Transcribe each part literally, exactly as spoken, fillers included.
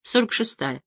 сорок шестая.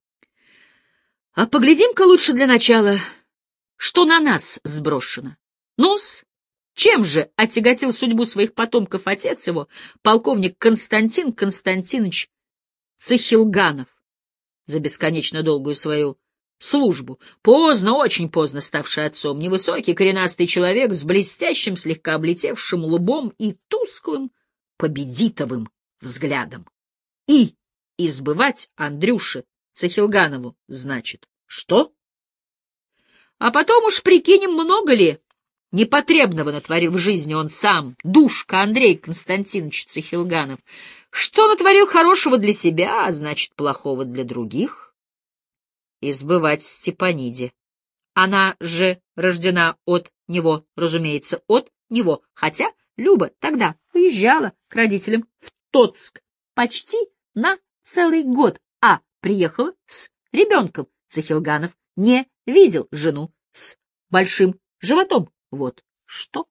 А поглядим-ка лучше для начала, что на нас сброшено. Ну-с, чем же отяготил судьбу своих потомков отец его, полковник Константин Константинович Цехилганов, за бесконечно долгую свою службу, поздно, очень поздно ставший отцом, невысокий коренастый человек с блестящим, слегка облетевшим лбом и тусклым победитовым взглядом. И избывать Андрюше Цехилганову значит что? А потом уж прикинем, много ли непотребного натворил в жизни он сам, душка Андрей Константинович Цехилганов, что натворил хорошего для себя, а значит, плохого для других. Избывать Степаниде. Она же рождена от него, разумеется, от него, хотя Люба тогда уезжала к родителям в Тоцк почти на целый год, а приехала с ребенком. Цехилганов не видел жену с большим животом. Вот что?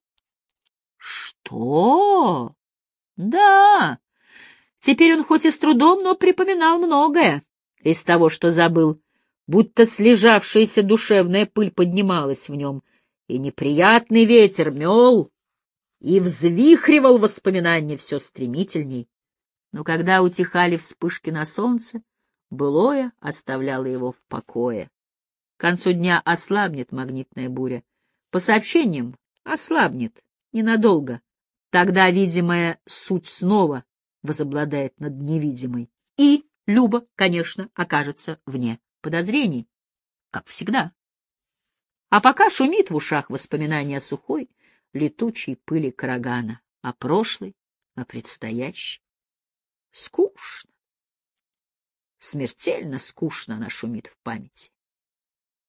Что? Да. Теперь он хоть и с трудом, но припоминал многое из того, что забыл, будто слежавшаяся душевная пыль поднималась в нем, и неприятный ветер мел и взвихривал воспоминания все стремительней. Но когда утихали вспышки на солнце, былое оставляло его в покое. К концу дня ослабнет магнитная буря. По сообщениям, ослабнет ненадолго. Тогда видимая суть снова возобладает над невидимой. И Люба, конечно, окажется вне подозрений, как всегда. А пока шумит в ушах воспоминания о сухой, летучей пыли Карагана, о прошлой, о предстоящей. Скучно. Смертельно скучно она шумит в памяти.